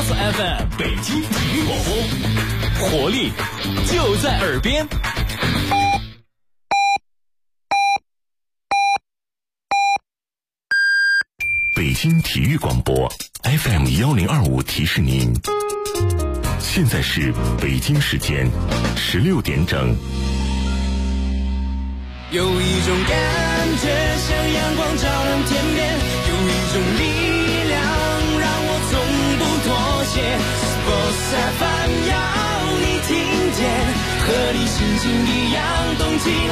Plus FM 北京体育广播，活力就在耳边。 北京体育广播 FM 1025提示您，现在是北京时间16点整。 有一种感觉像阳光照亮天边，有一种力量让我从不妥协。Sports FM 要你听见，和你心情一样动起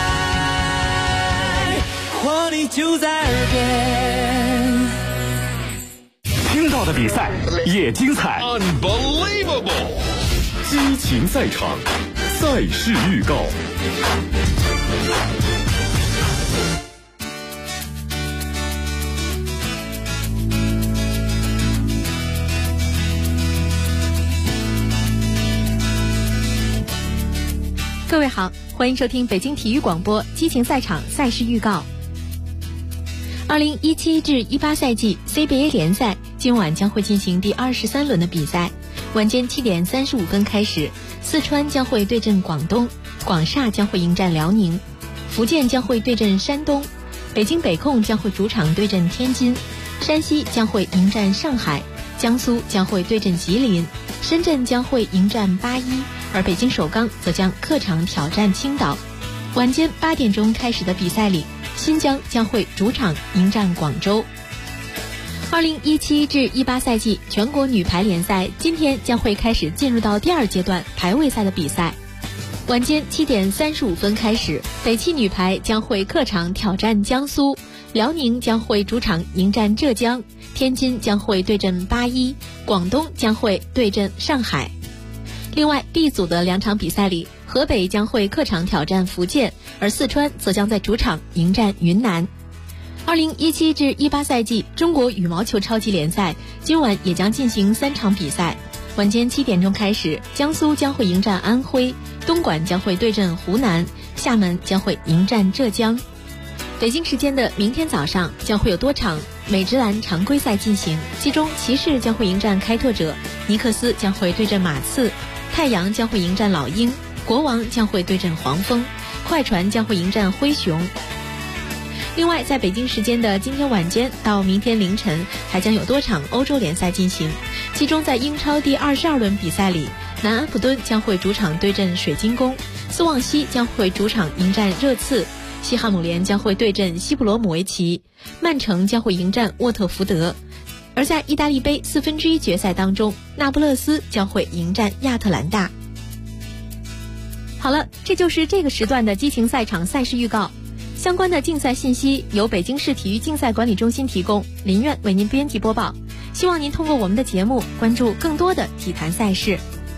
来，活力就在耳边。 听到的比赛也精彩 Unbelievable， 激情赛场，赛事预告。 各位好，欢迎收听北京体育广播激情赛场赛事预告。2017至18赛季 CBA 联赛今晚将会进行第23轮的比赛，晚间7点35分开始，四川将会对阵广东，广厦将会迎战辽宁，福建将会对阵山东，北京北控将会主场对阵天津，山西将会迎战上海，江苏将会对阵吉林，深圳将会迎战八一，而北京首钢则将客场挑战青岛。晚间8点钟开始的比赛里，新疆将会主场迎战广州。2017至18赛季全国女排联赛今天将会开始进入到第二阶段排位赛的比赛。晚间7点35分开始，北汽女排将会客场挑战江苏，辽宁将会主场迎战浙江，天津将会对阵八一，广东将会对阵上海。另外 B 组的2场比赛里，河北将会客场挑战福建，而四川则将在主场迎战云南。2017至18赛季中国羽毛球超级联赛今晚也将进行3场比赛，晚间7点钟开始，江苏将会迎战安徽，东莞将会对阵湖南，厦门将会迎战浙江。北京时间的明天早上将会有多场美职篮常规赛进行，其中骑士将会迎战开拓者，尼克斯将会对阵马刺，太阳将会迎战老鹰，国王将会对阵黄蜂，快船将会迎战灰熊。另外在北京时间的今天晚间到明天凌晨还将有多场欧洲联赛进行，其中在英超第22轮比赛里，南安普敦将会主场对阵水晶宫，斯旺西将会主场迎战热刺，西汉姆联将会对阵西布罗姆维奇，曼城将会迎战沃特福德。而在意大利杯1/4决赛当中，那不勒斯将会迎战亚特兰大。好了，这就是这个时段的激情赛场赛事预告。相关的竞赛信息由北京市体育竞赛管理中心提供，林苑为您编辑播报。希望您通过我们的节目关注更多的体坛赛事。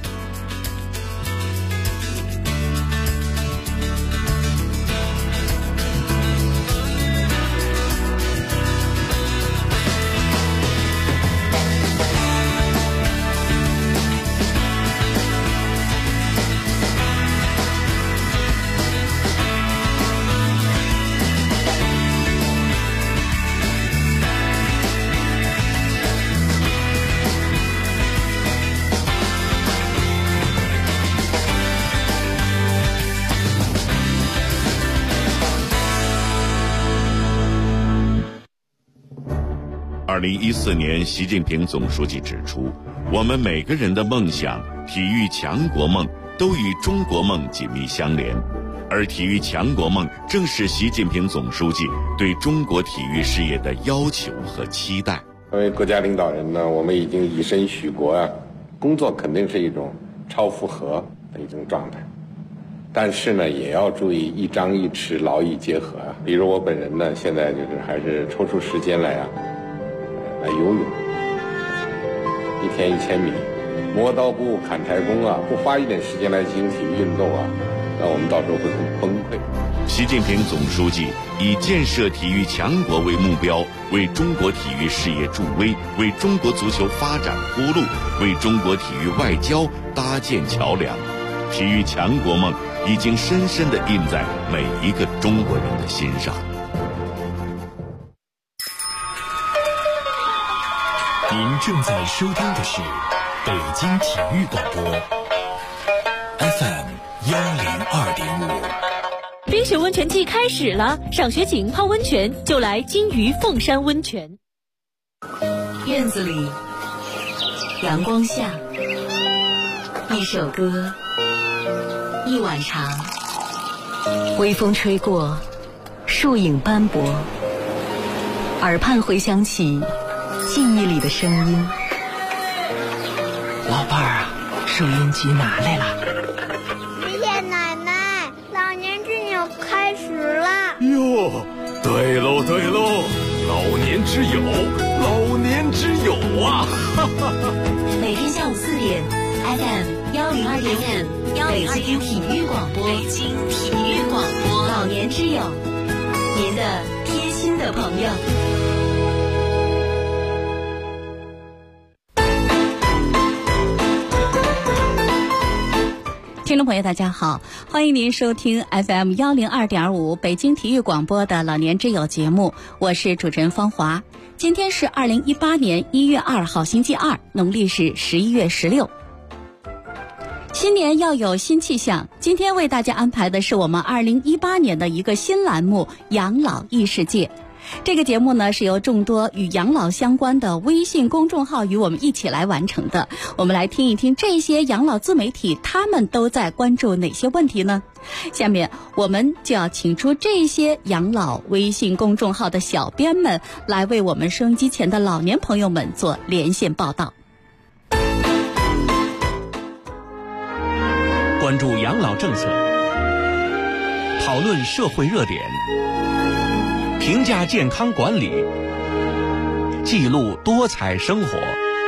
2014年，习近平总书记指出，我们每个人的梦想、体育强国梦都与中国梦紧密相连，而体育强国梦正是习近平总书记对中国体育事业的要求和期待。 作为国家领导人呢，我们已经以身许国啊，工作肯定是一种超负荷的一种状态，但是呢，也要注意一张一弛，劳逸结合啊。比如我本人呢，现在就是还是抽出时间来游泳，1天1000米，磨刀不误砍柴工啊，不花一点时间来进行体育运动啊，那我们到时候会很崩溃。 习近平总书记以建设体育强国为目标，为中国体育事业助威，为中国足球发展铺路，为中国体育外交搭建桥梁。体育强国梦已经深深地印在每一个中国人的心上。 您正在收听的是北京体育广播 FM 102.5。 冰雪温泉季开始了，赏雪景泡温泉就来金鱼凤山温泉。 院子里，阳光下，一首歌，一碗茶，微风吹过，树影斑驳，耳畔回响起记忆里的声音。 老伴儿啊，收音机拿来了。 爷爷奶奶，老年之友开始了。 哟，对喽对喽，老年之友，老年之友啊！ 每天下午4点 FM 102.5，北京体育广播，北京体育广播，老年之友，您的贴心的朋友。 听众朋友大家好，欢迎您收听 FM 102.5北京体育广播的老年之友节目，我是主持人方华。今天是2018年1月2号星期二，农历是11月16。新年要有新气象，今天为大家安排的是我们2018年的一个新栏目养老异世界。这个节目呢，是由众多与养老相关的微信公众号与我们一起来完成的。我们来听一听这些养老自媒体他们都在关注哪些问题呢？下面我们就要请出这些养老微信公众号的小编们，来为我们收音机前的老年朋友们做连线报道。 关注养老政策，讨论社会热点，评价健康管理，记录多彩生活，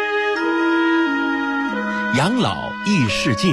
养老异世界。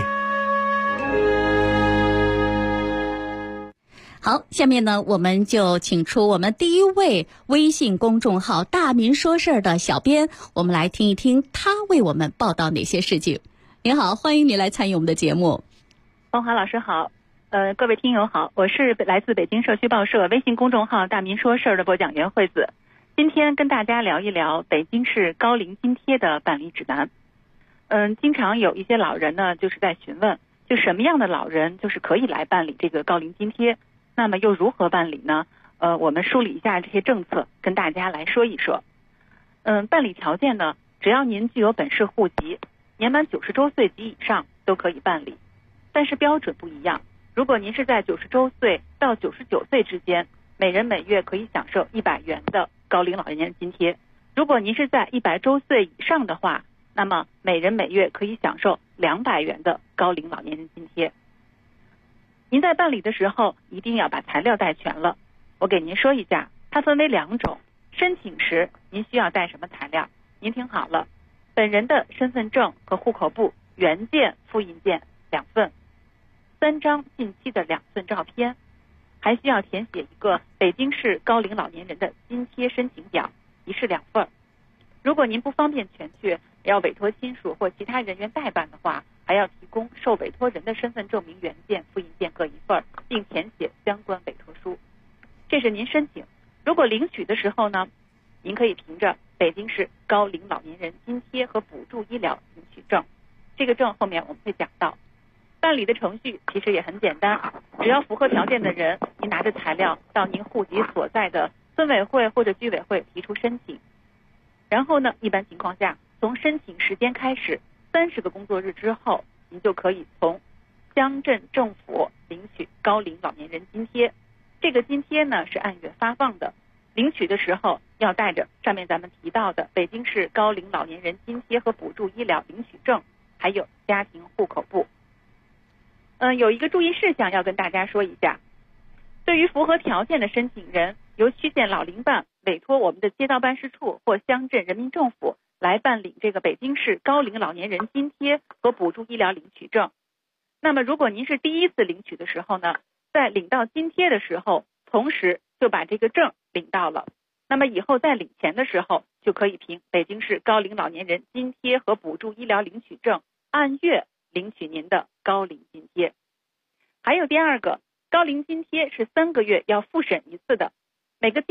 好，下面呢，我们就请出我们第一位微信公众号大民说事儿的小编，我们来听一听他为我们报道哪些事情。您好，欢迎您来参与我们的节目。 方华老师好，各位听友好，我是来自北京社区报社微信公众号大民说事儿的播讲员惠子。今天跟大家聊一聊北京市高龄津贴的办理指南。经常有一些老人呢，就是在询问，就什么样的老人就是可以来办理这个高龄津贴，那么又如何办理呢？我们梳理一下这些政策，跟大家来说一说。办理条件呢，只要您具有本市户籍，年满90周岁及以上都可以办理，但是标准不一样。如果您是在90周岁到99岁之间，每人每月可以享受100元的高龄老年人津贴。如果您是在100周岁以上的话，那么每人每月可以享受200元的高龄老年人津贴。您在办理的时候一定要把材料带全了。我给您说一下，它分为2种。申请时您需要带什么材料？您听好了，本人的身份证和户口簿原件、复印件2份，3张近期的2份照片，还需要填写一个北京市高龄老年人的津贴申请表，一式2份。如果您不方便全确，要委托亲属或其他人员代办的话，还要提供受委托人的身份证明原件、复印件各1份，并填写相关委托书。这是您申请。如果领取的时候呢，您可以凭着北京市高龄老年人津贴和补助医疗领取证，这个证后面我们会讲到。办理的程序其实也很简单，只要符合条件的人，您拿着材料到您户籍所在的村委会或者居委会提出申请。然后呢，一般情况下，从申请时间开始30个工作日之后，您就可以从乡镇政府领取高龄老年人津贴。这个津贴呢是按月发放的，领取的时候要带着上面咱们提到的北京市高龄老年人津贴和补助医疗领取证，还有家庭户口簿。有一个注意事项要跟大家说一下，对于符合条件的申请人，由区县老龄办委托我们的街道办事处或乡镇人民政府来办理这个北京市高龄老年人津贴和补助医疗领取证。那么如果您是第一次领取的时候呢，在领到津贴的时候，同时就把这个证领到了，那么以后在领钱的时候，就可以凭北京市高龄老年人津贴和补助医疗领取证按月领取您的高龄津贴。还有第2个，高龄津贴是3个月要复审一次的，每个季度最后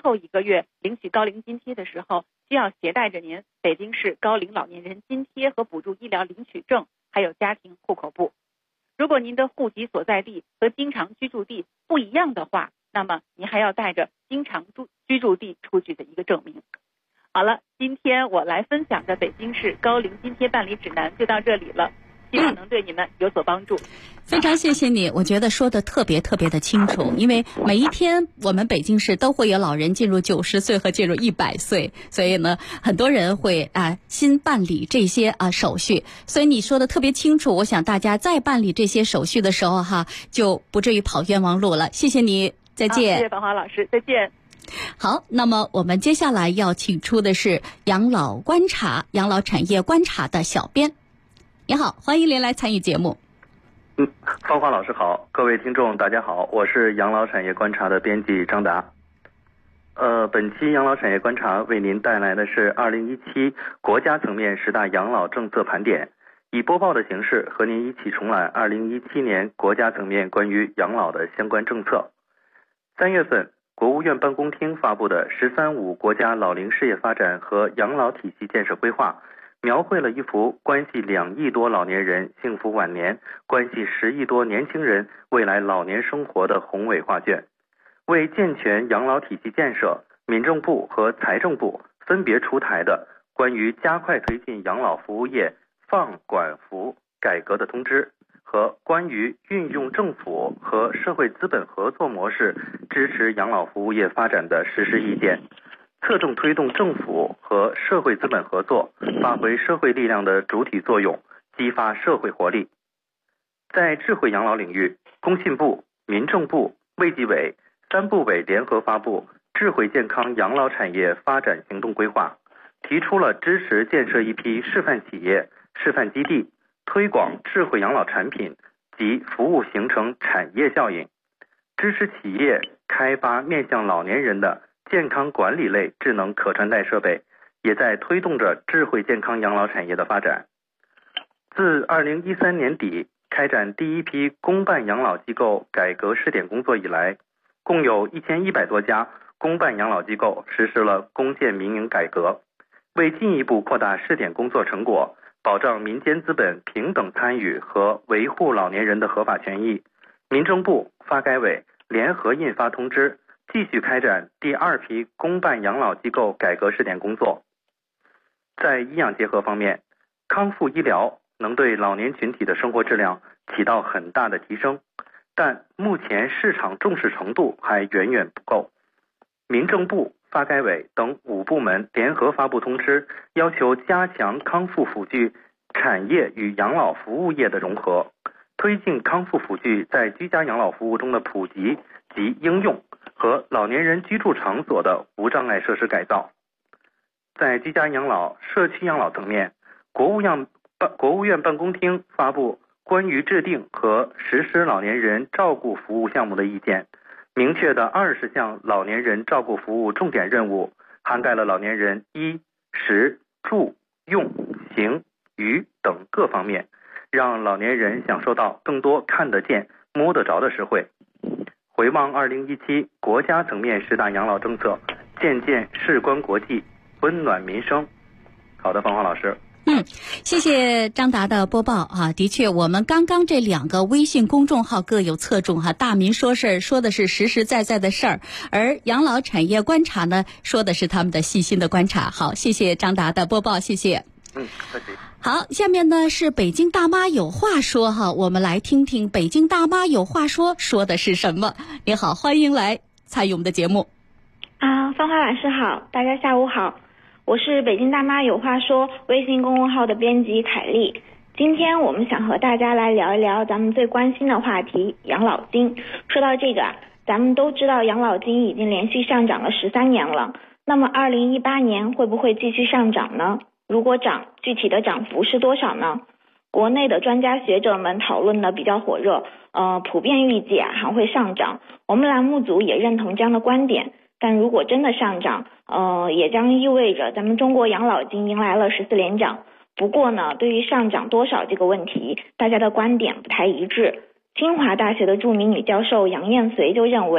后1个月领取高龄津贴的时候，需要携带着您北京市高龄老年人津贴和补助医疗领取证，还有家庭户口簿。如果您的户籍所在地和经常居住地不一样的话，那么您还要带着经常居住地出具的一个证明。好了，今天我来分享的北京市高龄津贴办理指南就到这里了，希望能对你们有所帮助。 非常谢谢你，我觉得说的特别的清楚，因为每一天我们北京市都会有老人进入90岁和进入100岁，所以呢，很多人会新办理这些手续，所以你说的特别清楚，我想大家在办理这些手续的时候就不至于跑冤枉路了。谢谢你，再见。 谢谢芳华老师，再见。 好，那么我们接下来要请出的是养老产业观察的小编。你好，欢迎您来参与节目。 芳华老师好，各位听众大家好，我是养老产业观察的编辑张达。本期养老产业观察为您带来的是2017国家层面10大养老政策盘点，以播报的形式和您一起重览2017年国家层面关于养老的相关政策。3月份，国务院办公厅发布的“十三五”国家老龄事业发展和养老体系建设规划，描绘了一幅关系2亿多老年人幸福晚年、关系10亿多年轻人未来老年生活的宏伟画卷。为健全养老体系建设，民政部和财政部分别出台的关于加快推进养老服务业放管服改革的通知和关于运用政府和社会资本合作模式支持养老服务业发展的实施意见，侧重推动政府和社会资本合作发挥社会力量的主体作用，激发社会活力。在智慧养老领域，工信部、民政部、卫计委3部委联合发布智慧健康养老产业发展行动规划，提出了支持建设一批示范企业、示范基地，推广智慧养老产品及服务形成产业效应，支持企业开发面向老年人的健康管理类智能可穿戴设备，也在推动着智慧健康养老产业的发展。自2013年底开展第一批公办养老机构改革试点工作以来，共有1100多家公办养老机构实施了公建民营改革。为进一步扩大试点工作成果，保障民间资本平等参与和维护老年人的合法权益，民政部、发改委联合印发通知，继续开展第2批公办养老机构改革试点工作。在医养结合方面，康复医疗能对老年群体的生活质量起到很大的提升，但目前市场重视程度还远远不够。民政部、发改委等5部门联合发布通知，要求加强康复辅具产业与养老服务业的融合，推进康复辅具在居家养老服务中的普及及应用和老年人居住场所的无障碍设施改造。在居家养老、社区养老层面，国务院办公厅发布关于制定和实施老年人照顾服务项目的意见，明确的20项老年人照顾服务重点任务，涵盖了老年人衣、食、住、用、行、娱等各方面，让老年人享受到更多看得见、摸得着的实惠。回望2017国家层面10大养老政策，渐渐事关国际，温暖民生。好的，芳华老师。 谢谢张达的播报的确，我们刚刚这2个微信公众号各有侧重大民说事儿说的是实实在在的事儿，而养老产业观察呢说的是他们的细心的观察。好，谢谢张达的播报，谢谢。 客气。 好，下面呢是北京大妈有话说我们来听听北京大妈有话说说的是什么。你好，欢迎来参与我们的节目。 芳华老师好，大家下午好。我是北京大妈有话说微信公众号的编辑凯丽。今天我们想和大家来聊一聊咱们最关心的话题——养老金。说到这个咱们都知道养老金已经连续上涨了13年了，那么2018年会不会继续上涨呢？如果涨，具体的涨幅是多少呢？国内的专家学者们讨论的比较火热，普遍预计还会上涨。我们栏目组也认同这样的观点。但如果真的上涨，也将意味着咱们中国养老金迎来了14连涨。不过呢，对于上涨多少这个问题，大家的观点不太一致。清华大学的著名女教授杨艳随就认为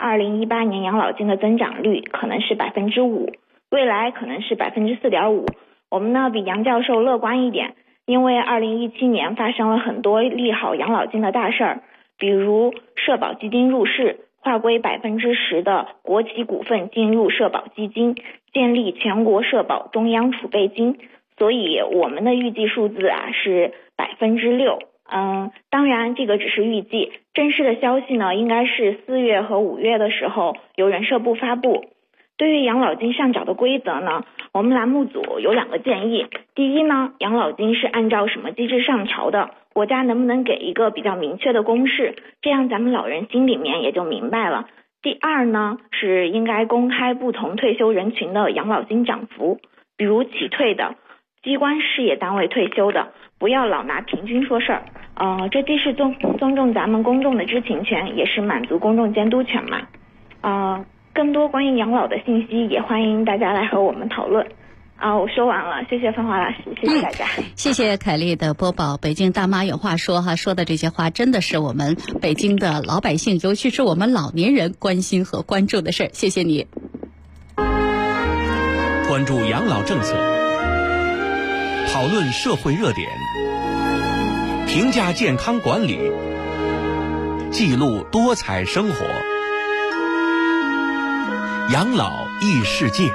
2018年养老金的增长率可能是5%，未来可能是4.5%。我们呢比杨教授乐观一点，因为2017年发生了很多利好养老金的大事儿，比如社保基金入市，划归10%的国企股份进入社保基金，建立全国社保中央储备金，所以我们的预计数字是6%。当然这个只是预计，正式的消息呢应该是4月和5月的时候由人社部发布。对于养老金上缴的规则呢，我们栏目组有2个建议。第一呢，养老金是按照什么机制上调的，国家能不能给一个比较明确的公示，这样咱们老人心里面也就明白了。第二呢，是应该公开不同退休人群的养老金涨幅，比如企退的、机关事业单位退休的，不要老拿平均说事儿。这既是尊重咱们公众的知情权，也是满足公众监督权嘛。更多关于养老的信息，也欢迎大家来和我们讨论。我说完了，谢谢芳华老师，谢谢大家。 谢谢凯丽的播报。北京大妈有话说说的这些话真的是我们北京的老百姓，尤其是我们老年人关心和关注的事儿。谢谢你。 关注养老政策，讨论社会热点，评价健康管理，记录多彩生活。养老异世界。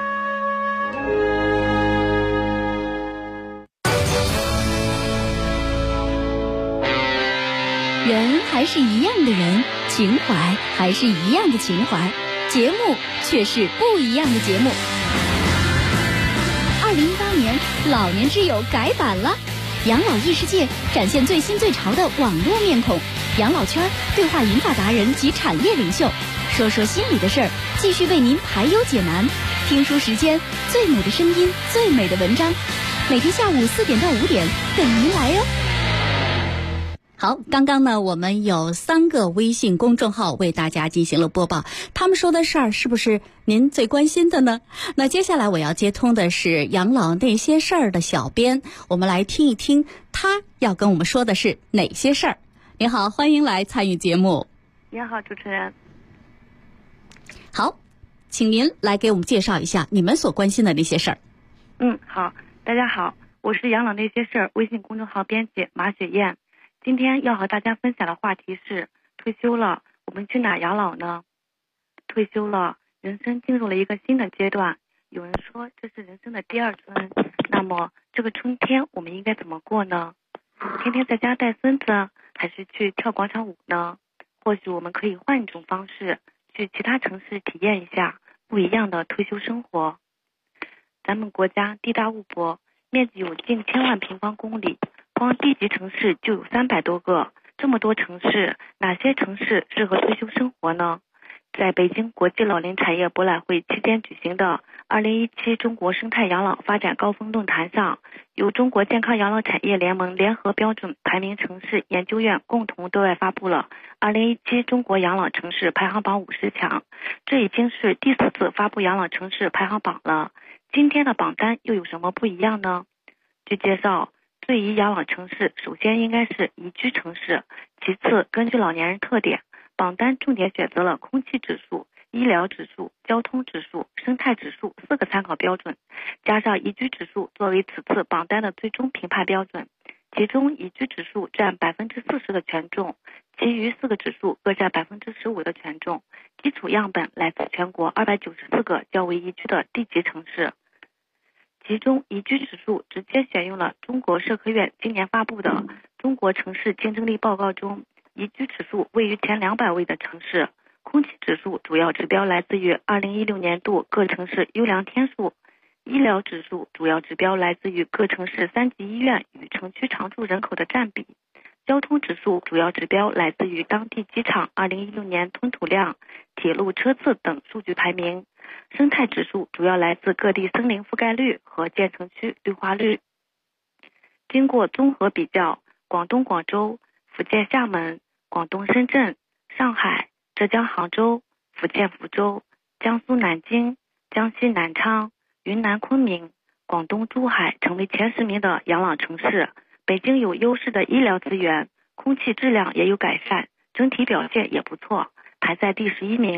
人还是一样的人，情怀还是一样的情怀，节目却是不一样的节目。2018年老年之友改版了，养老异世界展现最新最潮的网络面孔，养老圈对话银发达人及产业领袖，说说心里的事儿，继续为您排忧解难。听书时间，最美的声音，最美的文章，每天下午4点到5点等您来哟。 好，刚刚呢我们有3个微信公众号为大家进行了播报，他们说的事儿是不是您最关心的呢？那接下来我要接通的是养老那些事儿的小编，我们来听一听他要跟我们说的是哪些事儿。您好，欢迎来参与节目。 您好，主持人。 好，请您来给我们介绍一下你们所关心的那些事儿。 好，大家好，我是养老那些事儿微信公众号编辑马雪燕。今天要和大家分享的话题是：退休了，我们去哪养老呢？退休了，人生进入了一个新的阶段。有人说这是人生的第2春，那么这个春天我们应该怎么过呢？天天在家带孙子，还是去跳广场舞呢？或许我们可以换一种方式，去其他城市体验一下不一样的退休生活。咱们国家地大物博，面积有近1000万平方公里，光地级城市就有300多个。这么多城市，哪些城市适合退休生活呢？在北京国际老龄产业博览会期间举行的2017中国生态养老发展高峰论坛上，由中国健康养老产业联盟联合标准排名城市研究院共同对外发布了2017中国养老城市排行榜50强，这已经是第4次发布养老城市排行榜了。今天的榜单又有什么不一样呢？据介绍，最宜养老城市首先应该是宜居城市，其次根据老年人特点，榜单重点选择了空气指数、医疗指数、交通指数、生态指数4个参考标准，加上宜居指数作为此次榜单的最终评判标准。其中宜居指数占40%的权重，其余4个指数各占15%的权重。基础样本来自全国294个较为宜居的地级城市，其中宜居指数直接选用了中国社科院今年发布的《中国城市竞争力报告》中宜居指数位于前200位的城市。空气指数主要指标来自于2016年度各城市优良天数，医疗指数主要指标来自于各城市3级医院与城区常住人口的占比，交通指数主要指标来自于当地机场2016年吞吐量、铁路车次等数据排名，生态指数主要来自各地森林覆盖率和建成区绿化率。经过综合比较，广东广州、福建厦门、广东深圳、上海、浙江杭州、福建福州、江苏南京、江西南昌、云南昆明、广东珠海成为前10名的养老城市。北京有优势的医疗资源，空气质量也有改善，整体表现也不错，排在第11名。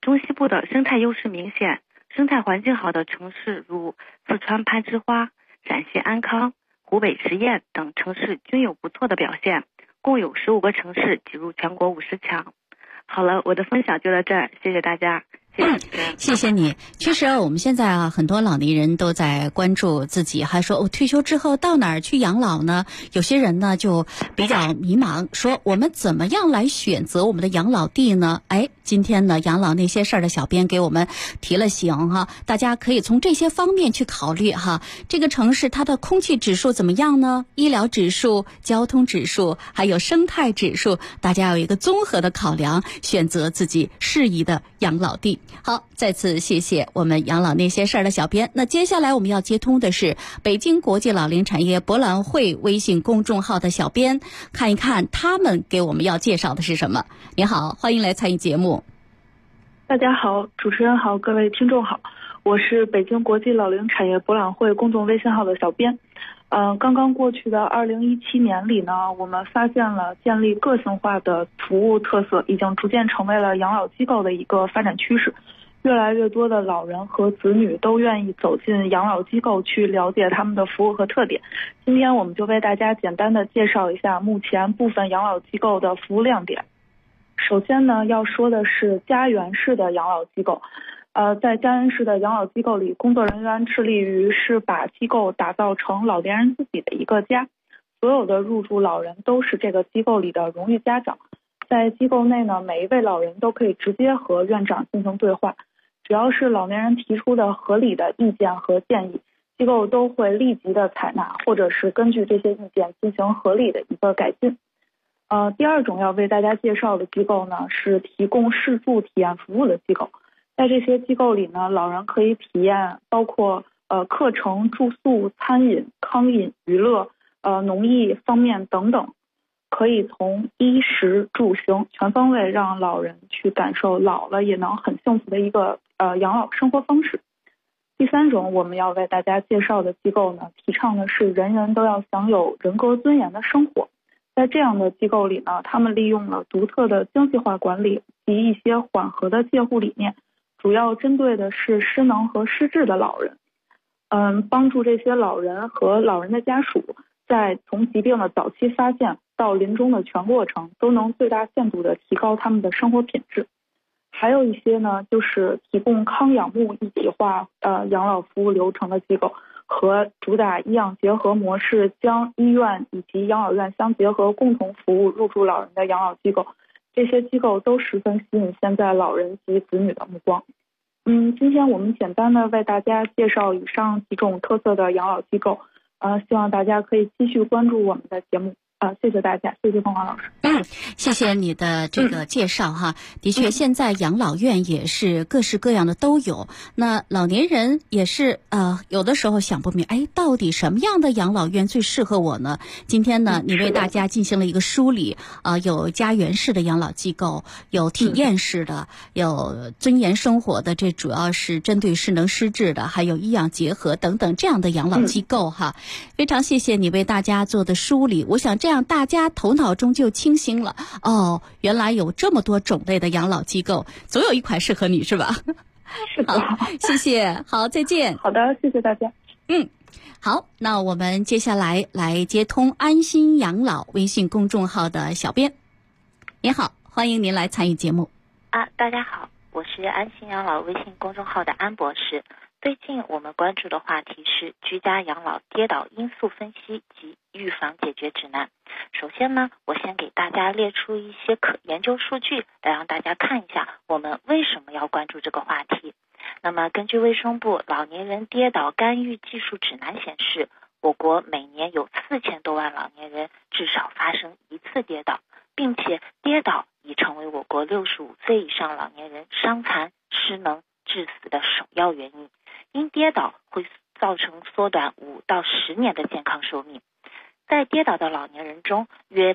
中西部的生态优势明显，生态环境好的城市如四川攀枝花、陕西安康、湖北十堰等城市均有不错的表现，共有15个城市挤入全国50强。好了，我的分享就到这儿，谢谢大家。 谢谢你。确实我们现在啊，很多老年人都在关注自己，还说退休之后到哪儿去养老呢？有些人呢就比较迷茫，说我们怎么样来选择我们的养老地呢？今天呢，养老那些事儿的小编给我们提了醒哈，大家可以从这些方面去考虑哈。这个城市它的空气指数怎么样呢？医疗指数、交通指数，还有生态指数，大家有一个综合的考量，选择自己适宜的养老地。好，再次谢谢我们养老那些事儿的小编。那接下来我们要接通的是北京国际老龄产业博览会微信公众号的小编，看一看他们给我们要介绍的是什么。你好，欢迎来参与节目。 大家好，主持人好，各位听众好，我是北京国际老龄产业博览会公众微信号的小编。刚刚过去的2017年里呢，我们发现了建立个性化的服务特色已经逐渐成为了养老机构的一个发展趋势。越来越多的老人和子女都愿意走进养老机构去了解他们的服务和特点。今天我们就为大家简单的介绍一下目前部分养老机构的服务亮点。首先呢，要说的是家园式的养老机构。在家园式的养老机构里，工作人员致力于是把机构打造成老年人自己的一个家，所有的入住老人都是这个机构里的荣誉家长。在机构内呢，每一位老人都可以直接和院长进行对话，只要是老年人提出的合理的意见和建议，机构都会立即的采纳，或者是根据这些意见进行合理的一个改进。第二种要为大家介绍的机构呢，是提供试住体验服务的机构。在这些机构里呢，老人可以体验包括课程、住宿、餐饮、康饮、娱乐、农艺方面等等，可以从衣食住行全方位让老人去感受老了也能很幸福的一个养老生活方式。第三种我们要为大家介绍的机构呢，提倡的是人人都要享有人格尊严的生活。在这样的机构里呢，他们利用了独特的精细化管理及一些缓和的介护理念，主要针对的是失能和失智的老人，帮助这些老人和老人的家属在从疾病的早期发现到临终的全过程都能最大限度的提高他们的生活品质。还有一些呢，就是提供康养牧一体化养老服务流程的机构，和主打医养结合模式，将医院以及养老院相结合，共同服务入住老人的养老机构。这些机构都十分吸引现在老人及子女的目光。今天我们简单的为大家介绍以上几种特色的养老机构，希望大家可以继续关注我们的节目。谢谢大家，谢谢凤凰老师。 谢谢你的这个介绍哈。的确，现在养老院也是各式各样的都有。那老年人也是有的时候想不明，到底什么样的养老院最适合我呢？今天呢，你为大家进行了一个梳理有家园式的养老机构，有体验式的，有尊严生活的，这主要是针对失能失智的，还有医养结合等等这样的养老机构哈。非常谢谢你为大家做的梳理，我想这样大家头脑中就清醒了。原来有这么多种类的养老机构，总有一款适合你，是吧？ 是的。 好，谢谢，好，再见。 好的，谢谢大家。 好，那我们接下来接通安心养老微信公众号的小编。您好，欢迎您来参与节目。 大家好，我是安心养老微信公众号的安博士。最近我们关注的话题是居家养老跌倒因素分析及预防解决指南。首先呢，我先给大家列出一些可研究数据，来让大家看一下我们为什么要关注这个话题。那么根据卫生部老年人跌倒干预技术指南显示，我国每年有4000多万老年人至少发生一次跌倒，并且跌倒已成为我国65岁以上老年人伤残、失能、致死的首要原因。因跌倒会造成缩短5到10年的健康寿命。在跌倒的老年人中，约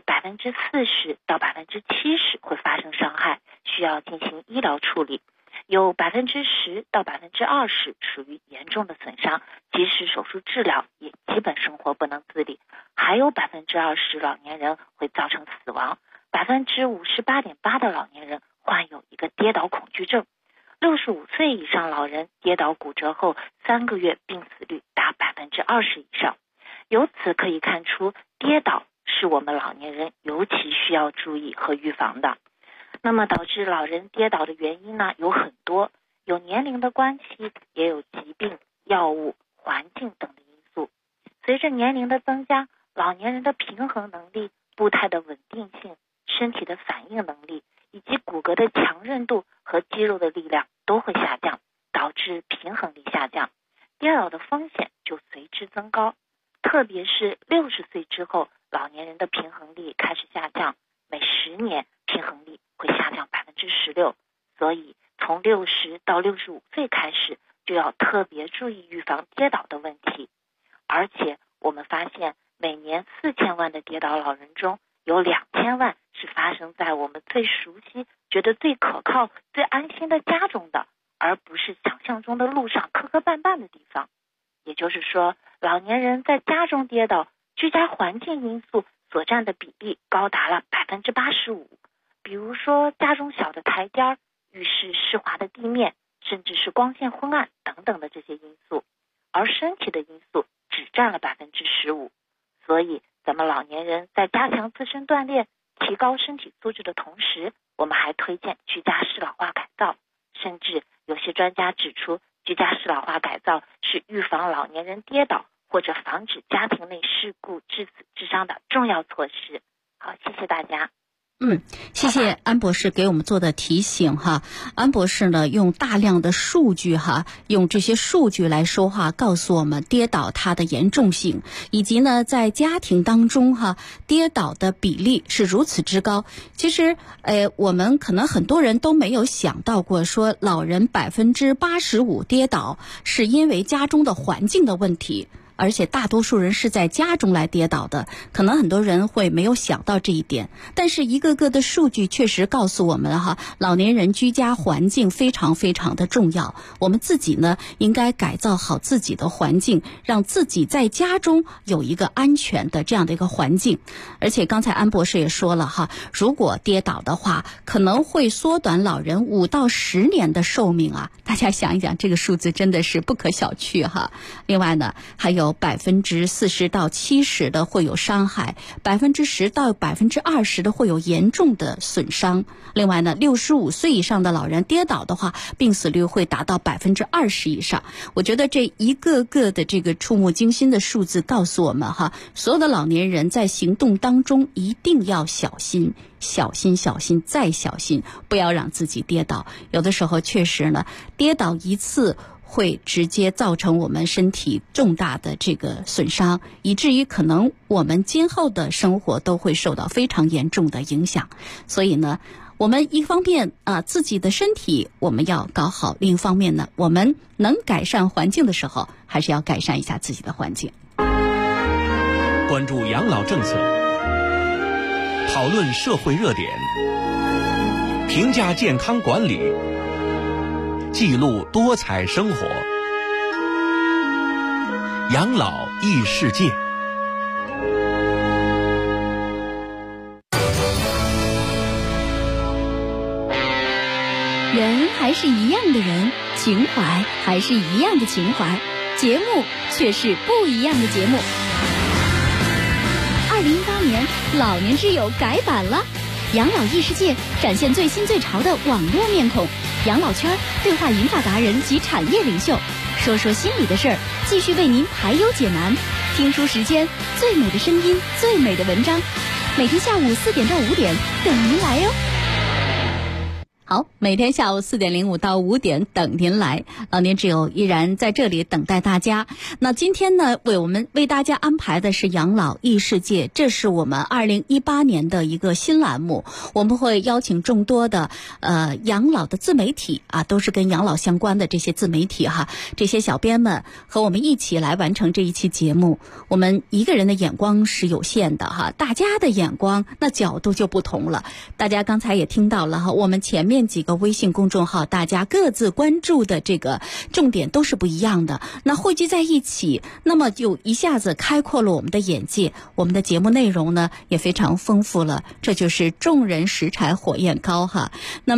40%到70%会发生伤害，需要进行医疗处理。有10%到20%属于严重的损伤，即使手术治疗也基本生活不能自理。还有20%老年人会造成死亡，58.8%的老年人患有一个跌倒恐惧症。 65岁以上老人跌倒骨折后3个月病死率达20%以上。由此可以看出，跌倒是我们老年人尤其需要注意和预防的。那么导致老人跌倒的原因呢，有很多，有年龄的关系，也有疾病、药物、环境等的因素。随着年龄的增加，老年人的平衡能力、步态的稳定性、身体的反应能力以及骨骼的强韧度和肌肉的力量都会下降，导致平衡力下降，跌倒的风险就随之增高。特别是60岁之后，老年人的平衡力开始下降，每10年平衡力会下降16%。所以从60到65岁开始，就要特别注意预防跌倒的问题。而且我们发现，每年4000万的跌倒老人中，有2000万是发生在我们最熟悉、觉得最可靠、最安心的家中的，而不是想象中的路上磕磕绊绊的地方。也就是说，老年人在家中跌倒，居家环境因素所占的比例高达了85%。比如说家中小的台阶、浴室湿滑的地面，甚至是光线昏暗等等的这些因素，而身体的因素只占了15%。所以咱们老年人在加强自身锻炼、提高身体素质的同时，我们还推荐居家适老化改造。甚至有些专家指出，居家适老化改造是预防老年人跌倒或者防止家庭内事故致死致伤的重要措施。好，谢谢大家。 谢谢安博士给我们做的提醒哈。安博士呢，用大量的数据哈，用这些数据来说话，告诉我们跌倒它的严重性，以及呢，在家庭当中哈，跌倒的比例是如此之高。其实，我们可能很多人都没有想到过，说老人85%跌倒是因为家中的环境的问题。而且大多数人是在家中来跌倒的，可能很多人会没有想到这一点，但是一个个的数据确实告诉我们哈，老年人居家环境非常非常的重要。我们自己呢，应该改造好自己的环境，让自己在家中有一个安全的这样的一个环境。而且刚才安博士也说了哈，如果跌倒的话，可能会缩短老人5到10年的寿命啊。大家想一想，这个数字真的是不可小觑哈。另外呢，还有40%到70%的会有伤害，10%到20%的会有严重的损伤。另外呢，65岁以上的老人跌倒的话，病死率会达到20%以上。我觉得这一个个的这个触目惊心的数字告诉我们哈，所有的老年人在行动当中一定要小心，小心小心再小心，不要让自己跌倒。有的时候确实呢，跌倒一次会直接造成我们身体重大的这个损伤，以至于可能我们今后的生活都会受到非常严重的影响。所以呢，我们一方面自己的身体我们要搞好，另一方面呢，我们能改善环境的时候，还是要改善一下自己的环境。 关注养老政策，讨论社会热点，评价健康管理，记录多彩生活，养老异世界。 人还是一样的人，情怀还是一样的情怀，节目却是不一样的节目。2018年，老年之友改版了，养老异世界展现最新最潮的网络面孔，养老圈对话银发达人及产业领袖，说说心里的事儿，继续为您排忧解难。听书时间，最美的声音，最美的文章，每天下午4点到5点等您来哟。 好，每天下午4点05到5点等您来，老年之友依然在这里等待大家。那今天呢，为大家安排的是养老异世界，这是我们2018年的一个新栏目。我们会邀请众多的养老的自媒体啊，都是跟养老相关的这些自媒体哈，这些小编们和我们一起来完成这一期节目。我们一个人的眼光是有限的哈，大家的眼光那角度就不同了。大家刚才也听到了哈，我们前面几个微信公众号大家各自关注的这个重点都是不一样的，那汇聚在一起，那么就一下子开阔了我们的眼界，我们的节目内容呢也非常丰富了，这就是众人拾柴火焰高哈。那么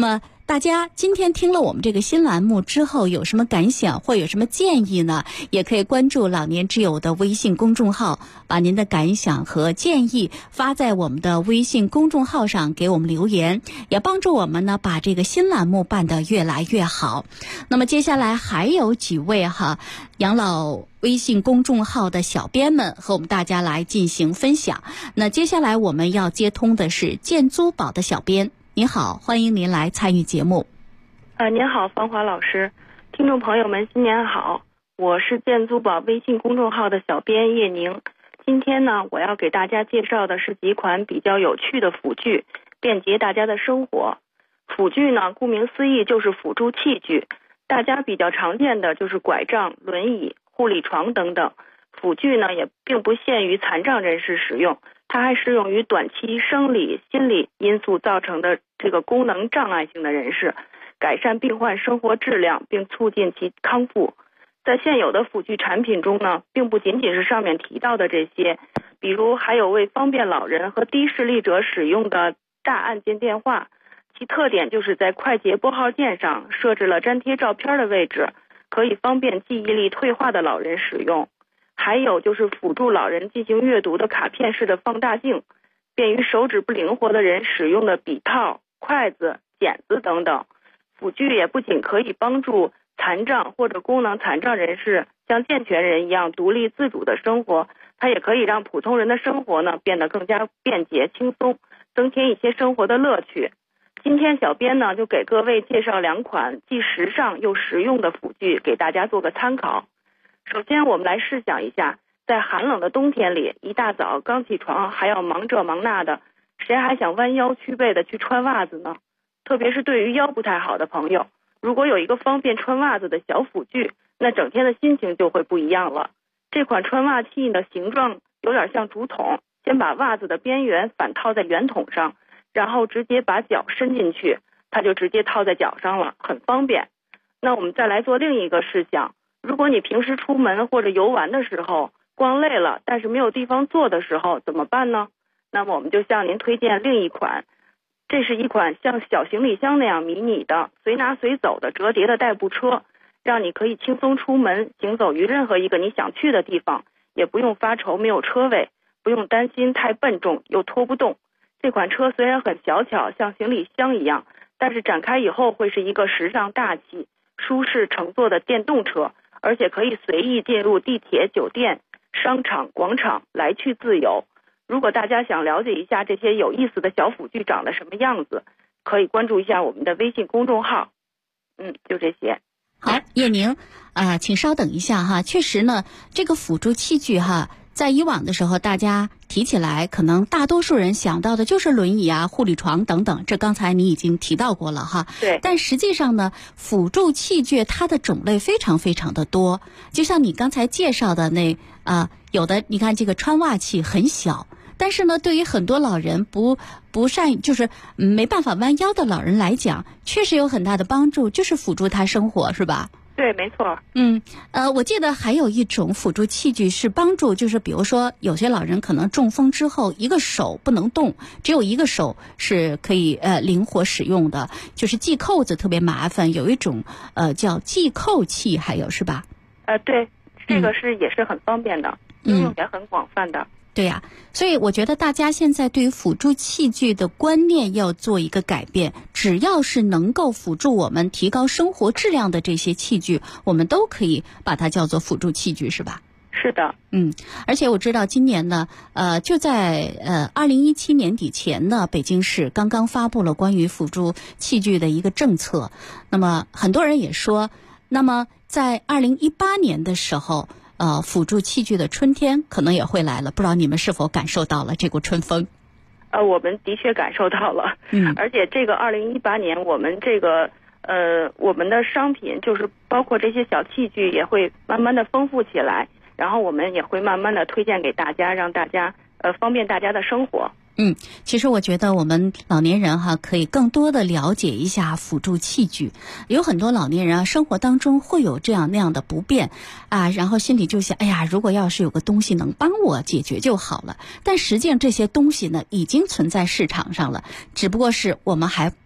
大家今天听了我们这个新栏目之后有什么感想或有什么建议呢？也可以关注老年之友的微信公众号，把您的感想和建议发在我们的微信公众号上给我们留言，也帮助我们呢把这个新栏目办得越来越好。那么接下来还有几位养老微信公众号的小编们和我们大家来进行分享。那接下来我们要接通的是建租宝的小编。您好，欢迎您来参与节目。 您好，芳华老师，听众朋友们，新年好！我是建租宝微信公众号的小编叶宁。今天呢，我要给大家介绍的是几款比较有趣的辅具，便捷大家的生活。辅具呢，顾名思义就是辅助器具，大家比较常见的就是拐杖、轮椅、护理床等等。辅具呢，也并不限于残障人士使用，它还适用于短期生理、心理因素造成的这个功能障碍性的人士，改善病患生活质量并促进其康复。在现有的辅具产品中呢，并不仅仅是上面提到的这些，比如还有为方便老人和低视力者使用的大按键电话，其特点就是在快捷拨号键上设置了粘贴照片的位置，可以方便记忆力退化的老人使用。还有就是辅助老人进行阅读的卡片式的放大镜，便于手指不灵活的人使用的笔套、筷子、剪子等等。辅具也不仅可以帮助残障或者功能残障人士像健全人一样独立自主的生活，它也可以让普通人的生活呢变得更加便捷轻松，增添一些生活的乐趣。今天小编呢就给各位介绍2款既时尚又实用的辅具，给大家做个参考。首先我们来试想一下，在寒冷的冬天里，一大早刚起床还要忙这忙那的，谁还想弯腰屈背的去穿袜子呢？特别是对于腰不太好的朋友，如果有一个方便穿袜子的小辅具，那整天的心情就会不一样了。这款穿袜器的形状有点像竹筒，先把袜子的边缘反套在圆筒上，然后直接把脚伸进去，它就直接套在脚上了，很方便。那我们再来做另一个试想，如果你平时出门或者游玩的时候光累了，但是没有地方坐的时候怎么办呢？那么我们就向您推荐另一款，这是一款像小行李箱那样迷你的随拿随走的折叠的代步车，让你可以轻松出门，行走于任何一个你想去的地方，也不用发愁没有车位，不用担心太笨重又拖不动。这款车虽然很小巧，像行李箱一样，但是展开以后会是一个时尚大气、舒适乘坐的电动车，而且可以随意进入地铁、酒店、商场、广场，来去自由。如果大家想了解一下这些有意思的小辅具长得什么样子，可以关注一下我们的微信公众号。就这些。 好，叶宁，请稍等一下确实呢，这个辅助器具在以往的时候，大家提起来，可能大多数人想到的就是轮椅护理床等等，这刚才你已经提到过了对。 但实际上呢，辅助器具它的种类非常非常的多，就像你刚才介绍的有的你看这个穿袜器很小，但是呢，对于很多老人不善就是没办法弯腰的老人来讲，确实有很大的帮助，就是辅助他生活，是吧？ 对，没错。 我记得还有一种辅助器具是帮助，就是比如说有些老人可能中风之后一个手不能动，只有一个手是可以灵活使用的，就是系扣子特别麻烦，有一种叫系扣器，还有是吧？ 对，这个也是很方便的，应用也很广泛的。 对呀，所以我觉得大家现在对于辅助器具的观念要做一个改变，只要是能够辅助我们提高生活质量的这些器具，我们都可以把它叫做辅助器具，是吧？ 是的。 而且我知道今年呢，就在2017年底前呢，北京市刚刚发布了关于辅助器具的一个政策。那么很多人也说，那么在2018年的时候，辅助器具的春天可能也会来了，不知道你们是否感受到了这股春风？ 我们的确感受到了。而且这个2018年，我们这个我们的商品就是包括这些小器具也会慢慢的丰富起来，然后我们也会慢慢的推荐给大家，让大家方便大家的生活。 其实我觉得我们老年人可以更多的了解一下辅助器具。有很多老年人生活当中会有这样那样的不便然后心里就想，哎呀，如果要是有个东西能帮我解决就好了。但实际上这些东西呢，已经存在市场上了，只不过是我们还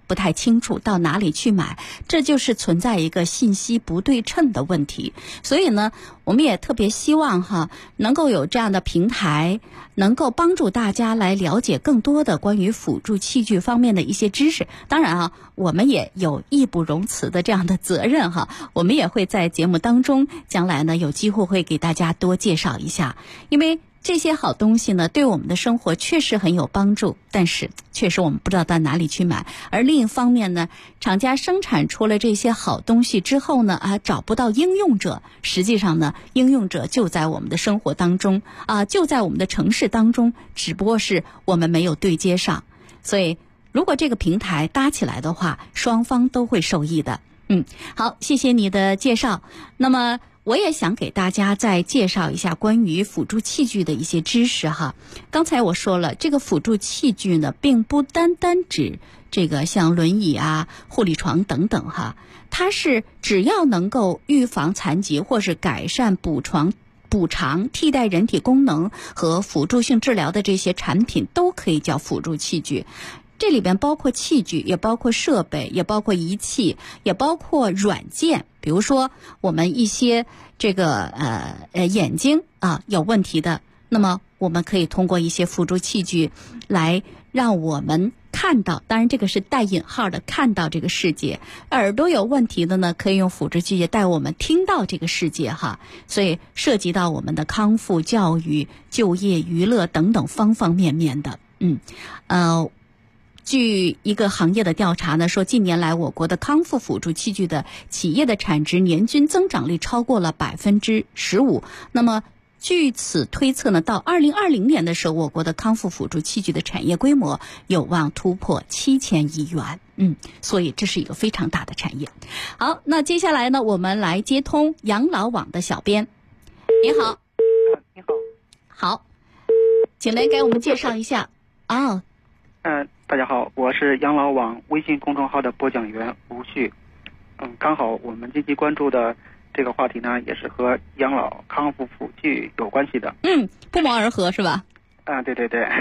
不太清楚到哪里去买，这就是存在一个信息不对称的问题。所以呢，我们也特别希望能够有这样的平台，能够帮助大家来了解更多的关于辅助器具方面的一些知识。当然我们也有义不容辞的这样的责任我们也会在节目当中将来呢有机会会给大家多介绍一下，因为这些好东西呢对我们的生活确实很有帮助，但是确实我们不知道到哪里去买。而另一方面呢，厂家生产出了这些好东西之后呢找不到应用者，实际上呢应用者就在我们的生活当中就在我们的城市当中，只不过是我们没有对接上。所以如果这个平台搭起来的话，双方都会受益的。好，谢谢你的介绍。那么我也想给大家再介绍一下关于辅助器具的一些知识刚才我说了，这个辅助器具呢并不单单指这个像轮椅护理床等等它是只要能够预防残疾或是改善补偿替代人体功能和辅助性治疗的这些产品都可以叫辅助器具。这里边包括器具，也包括设备，也包括仪器，也包括软件。比如说我们一些这个眼睛有问题的，那么我们可以通过一些辅助器具来让我们看到，当然这个是带引号的，看到这个世界。耳朵有问题的呢，可以用辅助器具带我们听到这个世界所以涉及到我们的康复、教育、就业、娱乐等等方方面面的。据一个行业的调查呢说，近年来我国的康复辅助器具的企业的产值年均增长率超过了 15%。 那么据此推测呢，到2020年的时候，我国的康复辅助器具的产业规模有望突破7000亿元。所以这是一个非常大的产业。好，那接下来呢，我们来接通养老网的小编。你好。 你好。 好，请来给我们介绍一下。 大家好，我是养老网微信公众号的播讲员吴旭。刚好我们近期关注的这个话题呢，也是和养老康复辅具有关系的。 不谋而合是吧？ 对对对。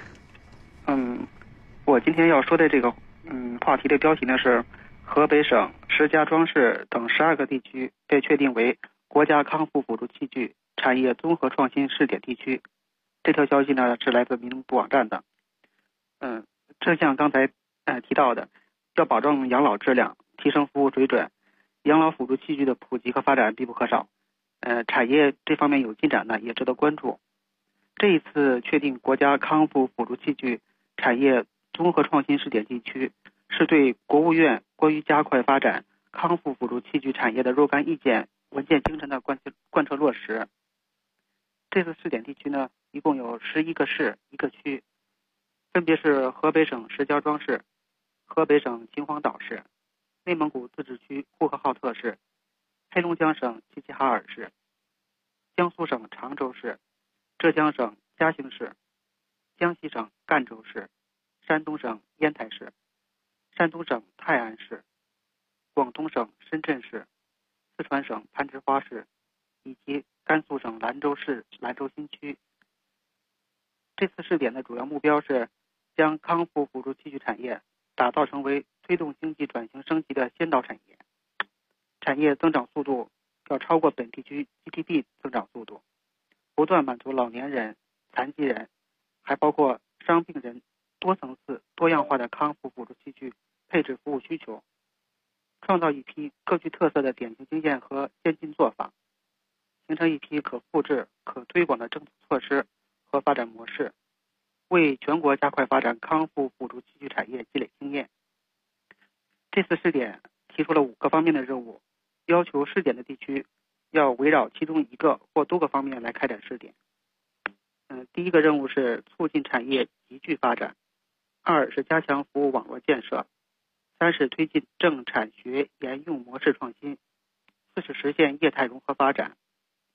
我今天要说的这个话题的标题呢是河北省石家庄市等12个地区被确定为国家康复辅助器具产业综合创新试点地区。这条消息呢是来自民政部网站的。正像刚才提到的，要保证养老质量，提升服务水准，养老辅助器具的普及和发展必不可少。产业这方面有进展呢，也值得关注。这一次确定国家康复辅助器具产业综合创新试点地区，是对国务院关于加快发展康复辅助器具产业的若干意见文件精神的贯彻落实。这次试点地区呢，一共有11个市1个区，分别是河北省石家庄市、河北省秦皇岛市、内蒙古自治区呼和浩特市、黑龙江省齐齐哈尔市、江苏省常州市、浙江省嘉兴市、江西省赣州市、山东省烟台市、山东省泰安市、广东省深圳市、四川省攀枝花市以及甘肃省兰州市兰州新区。这次试点的主要目标是将康复辅助器具产业打造成为推动经济转型升级的先导产业，产业增长速度要超过本地区 GDP 增长速度，不断满足老年人、残疾人，还包括伤病人多层次多样化的康复辅助器具配置服务需求，创造一批各具特色的典型经验和先进做法，形成一批可复制、可推广的政策措施和发展模式，为全国加快发展康复辅助器具产业积累经验。这次试点提出了5个方面的任务，要求试点的地区要围绕其中一个或多个方面来开展试点。第一个任务是促进产业集聚发展，2是加强服务网络建设，3是推进政产学研用模式创新，4是实现业态融合发展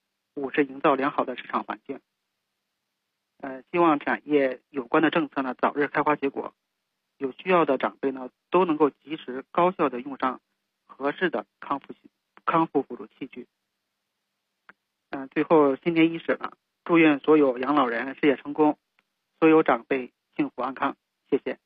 ，5是营造良好的市场环境。希望产业有关的政策呢早日开花结果，有需要的长辈呢都能够及时高效的用上合适的康复辅助器具。最后新年伊始了，祝愿所有养老人事业成功，所有长辈幸福安康，谢谢。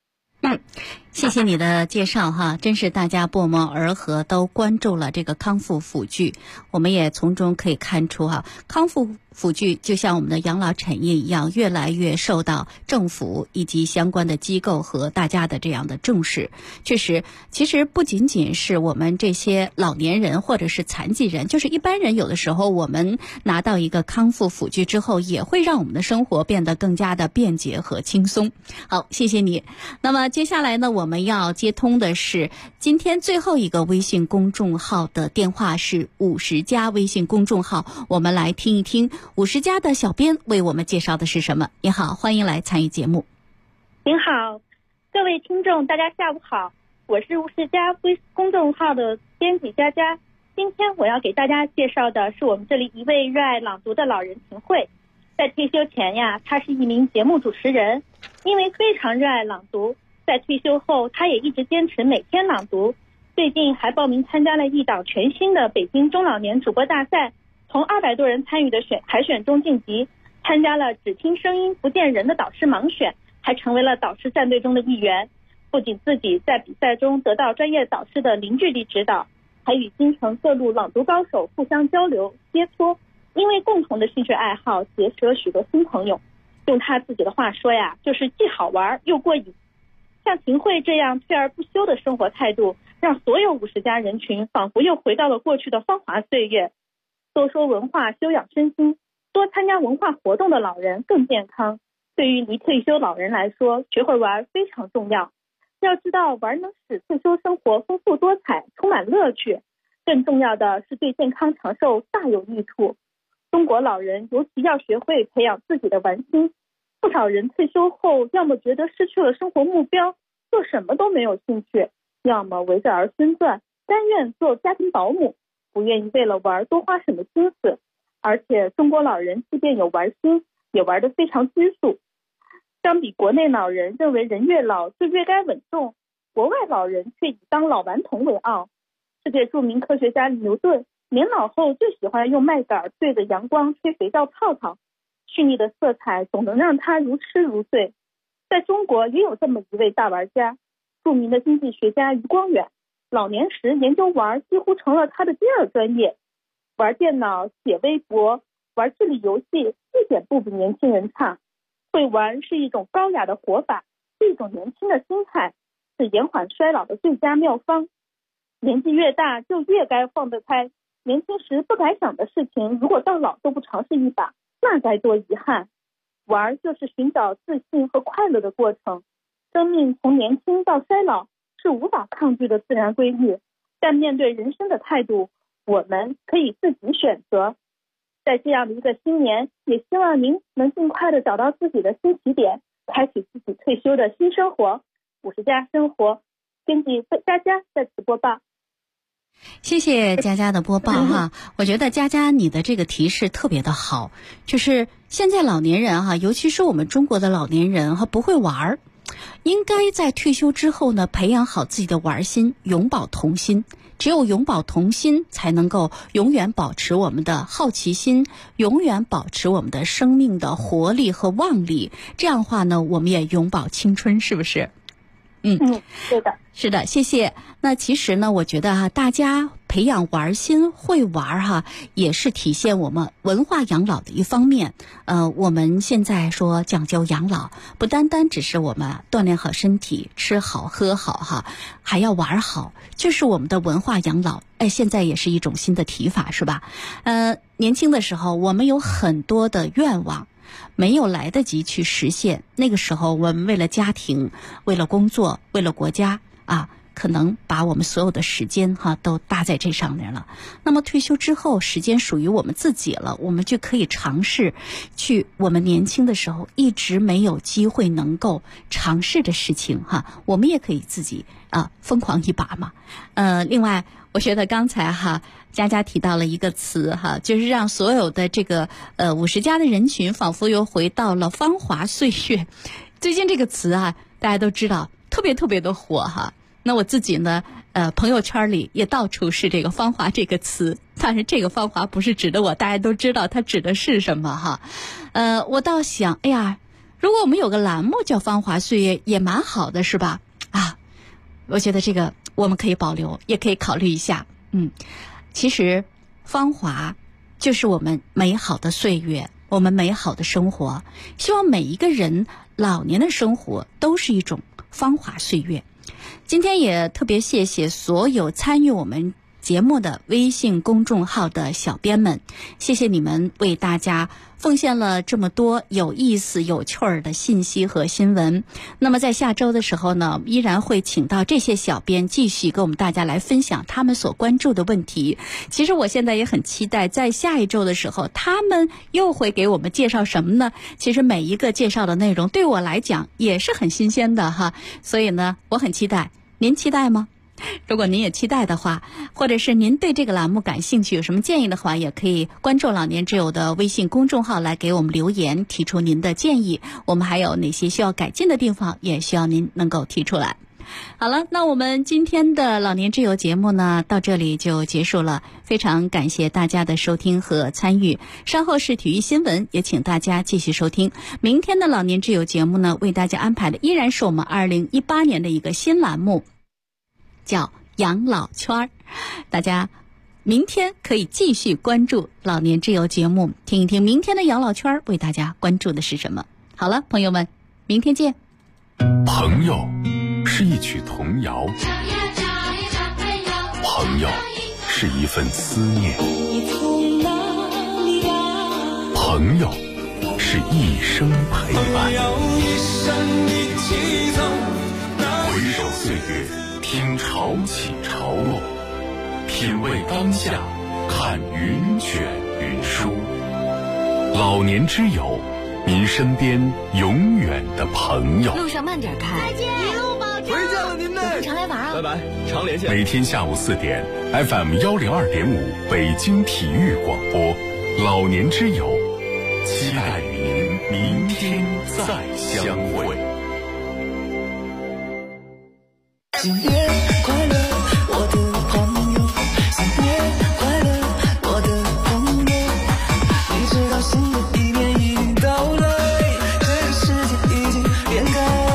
谢谢你的介绍哈，真是大家不谋而合，都关注了这个康复辅具。我们也从中可以看出哈，康复辅具就像我们的养老产业一样，越来越受到政府以及相关的机构和大家的这样的重视。确实，其实不仅仅是我们这些老年人或者是残疾人，就是一般人，有的时候我们拿到一个康复辅具之后，也会让我们的生活变得更加的便捷和轻松。好，谢谢你。那么接下来呢，我们要接通的是今天最后一个微信公众号的电话，是50+微信公众号，我们来听一听50+的小编为我们介绍的是什么。你好，欢迎来参与节目。 您好，各位听众，大家下午好，我是50+微公众号的编辑佳佳。今天我要给大家介绍的是我们这里一位热爱朗读的老人秦慧。在退休前呀，他是一名节目主持人，因为非常热爱朗读，在退休后他也一直坚持每天朗读。最近还报名参加了一档全新的北京中老年主播大赛，从200多人参与的海选中晋级，参加了只听声音不见人的导师盲选，还成为了导师战队中的一员。不仅自己在比赛中得到专业导师的零距离指导，还与京城各路朗读高手互相交流切磋，因为共同的兴趣爱好结识了许多新朋友。用他自己的话说呀，就是既好玩又过瘾。像秦慧这样退而不休的生活态度，让所有50+人群仿佛又回到了过去的芳华岁月。多说文化，修养身心，多参加文化活动的老人更健康。对于离退休老人来说，学会玩非常重要。要知道，玩能使退休生活丰富多彩，充满乐趣。更重要的是对健康长寿大有益处。中国老人尤其要学会培养自己的玩心。不少人退休后，要么觉得失去了生活目标，做什么都没有兴趣，要么围着儿孙转，甘愿做家庭保姆，不愿意为了玩多花什么心思。而且中国老人即便有玩心，也玩得非常拘束。相比国内老人认为人越老就越该稳重，国外老人却以当老顽童为傲。世界著名科学家牛顿年老后最喜欢用麦秆对着阳光吹肥皂泡泡，绚丽的色彩总能让他如痴如醉。在中国也有这么一位大玩家，著名的经济学家余光远，老年时研究玩几乎成了他的第二专业。玩电脑、写微博、玩智力游戏，一点不比年轻人差。会玩是一种高雅的活法，是一种年轻的心态，是延缓衰老的最佳妙方。年纪越大就越该放得开，年轻时不敢想的事情，如果到老都不尝试一把，那该多遗憾。玩就是寻找自信和快乐的过程。生命从年轻到衰老是无法抗拒的自然规律，但面对人生的态度，我们可以自己选择。在这样的一个新年，也希望您能尽快的找到自己的新起点，开启自己退休的新生活。50+生活编辑佳佳在此播报。 谢谢佳佳的播报哈，我觉得佳佳你的这个提示特别的好，就是现在老年人哈，尤其是我们中国的老年人哈，不会玩，应该在退休之后呢，培养好自己的玩心，永葆童心。只有永葆童心，才能够永远保持我们的好奇心，永远保持我们的生命的活力和旺力。这样的话呢，我们也永葆青春，是不是？ 对的， 是的，谢谢。那其实呢，我觉得哈，大家培养玩心、会玩哈，也是体现我们文化养老的一方面。我们现在说讲究养老，不单单只是我们锻炼好身体、吃好喝好哈，还要玩好，就是我们的文化养老。现在也是一种新的提法，是吧？年轻的时候，我们有很多的愿望，没有来得及去实现。那个时候我们为了家庭，为了工作，为了国家啊，可能把我们所有的时间都搭在这上面了。那么退休之后，时间属于我们自己了，我们就可以尝试去我们年轻的时候一直没有机会能够尝试的事情我们也可以自己疯狂一把嘛。另外我觉得刚才佳佳提到了一个词就是让所有的这个50+的人群仿佛又回到了芳华岁月。最近这个词大家都知道特别特别的火那我自己呢朋友圈里也到处是这个芳华这个词，但是这个芳华不是指的我，大家都知道它指的是什么我倒想，哎呀，如果我们有个栏目叫芳华岁月也蛮好的，是吧？ 我觉得这个我们可以保留，也可以考虑一下。其实芳华就是我们美好的岁月，我们美好的生活。希望每一个人老年的生活都是一种芳华岁月。今天也特别谢谢所有参与我们节目的微信公众号的小编们，谢谢你们为大家奉献了这么多有意思有趣儿的信息和新闻。那么在下周的时候呢，依然会请到这些小编继续跟我们大家来分享他们所关注的问题。其实我现在也很期待在下一周的时候他们又会给我们介绍什么呢？其实每一个介绍的内容对我来讲也是很新鲜的哈，所以呢我很期待。您期待吗？如果您也期待的话，或者是您对这个栏目感兴趣，有什么建议的话，也可以关注老年之友的微信公众号来给我们留言，提出您的建议。我们还有哪些需要改进的地方，也需要您能够提出来。好了，那我们今天的老年之友节目呢，到这里就结束了。非常感谢大家的收听和参与。稍后是体育新闻，也请大家继续收听。明天的老年之友节目呢，为大家安排的依然是我们2018年的一个新栏目，叫养老圈儿。大家明天可以继续关注老年之友节目，听一听明天的养老圈儿为大家关注的是什么。好了，朋友们，明天见。 朋友是一曲童谣，朋友是一份思念，朋友是一生陪伴。回首岁月，听潮起潮落，品味当下，看云卷云舒。老年之友，您身边永远的朋友。 路上慢点开， 再见，一路保重。 回见了您嘞， 常来玩啊！ 拜拜，常连线。 每天下午4点 ，FM 102.5北京体育广播，老年之友，期待与您明天再相会。 新年快乐，我的朋友！新年快乐，我的朋友！你知道新的一年已经到来，这个世界已经变开。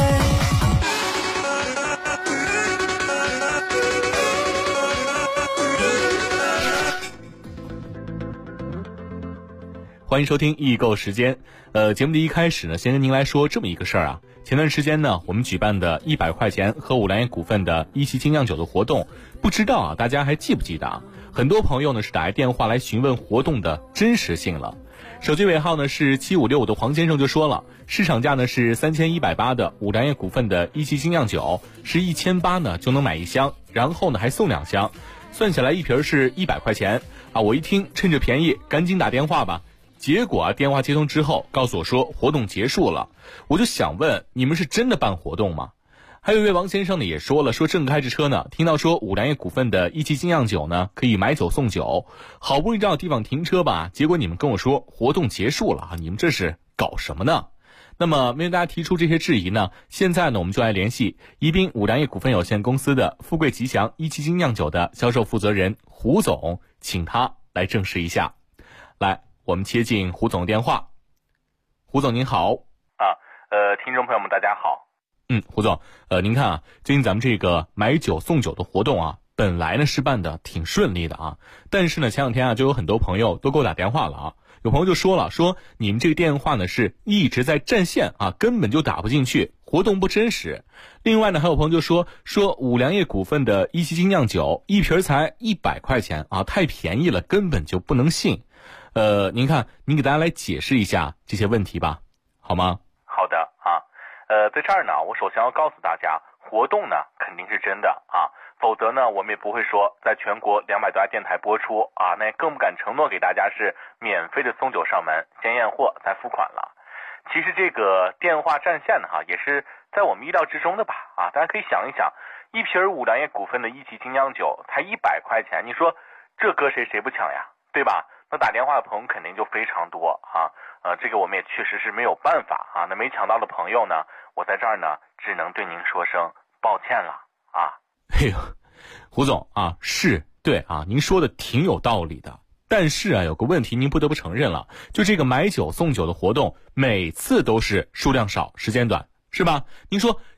欢迎收听易购时间。节目的一开始呢，先跟您来说这么一个事儿啊。前段时间呢，我们举办的100块钱喝五粮液股份的一汽精酿酒的活动，不知道啊大家还记不记得啊？很多朋友呢是打来电话来询问活动的真实性了。手机尾号呢是7565的黄先生就说了，市场价呢是3180的五粮液股份的一汽精酿酒，是1800呢就能买1箱，然后呢还送2箱，算起来一瓶是100块钱啊！我一听趁着便宜赶紧打电话吧。结果啊，电话接通之后告诉我说活动结束了，我就想问，你们是真的办活动吗？还有一位王先生呢也说了，说正开着车呢，听到说五粮液股份的一汽精酿酒呢可以买酒送酒，好不容易找地方停车吧，结果你们跟我说活动结束了，你们这是搞什么呢？那么面对大家提出这些质疑呢，现在呢我们就来联系宜宾五粮液股份有限公司的富贵吉祥一汽精酿酒的销售负责人胡总，请他来证实一下。来，我们接进胡总的电话。胡总您好。 听众朋友们大家好。 胡总，您看啊，最近咱们这个买酒送酒的活动啊，本来呢是办的挺顺利的啊，但是呢前两天啊就有很多朋友都给我打电话了啊，有朋友就说了，说你们这个电话呢是一直在占线啊，根本就打不进去，活动不真实。另外呢还有朋友就说五粮液股份的一汽精酿酒一瓶才100块钱啊，太便宜了，根本就不能信。您看，您给大家来解释一下这些问题吧，好吗？ 好的啊，在这儿呢，我首先要告诉大家，活动呢肯定是真的啊，否则呢我们也不会说在全国200多家电台播出啊，那也更不敢承诺给大家是免费的送酒上门，先验货再付款了。其实这个电话占线呢也是在我们意料之中的吧啊，大家可以想一想，一瓶五粮液股份的一汽精酿酒才100块钱，你说这搁谁不抢呀，对吧？那打电话的朋友肯定就非常多啊，这个我们也确实是没有办法啊。那没抢到的朋友呢，我在这儿呢只能对您说声抱歉了啊。 哎呦，胡总啊，是对啊，您说的挺有道理的。但是啊，有个问题您不得不承认了，就这个买酒送酒的活动，每次都是数量少、时间短，是吧？您说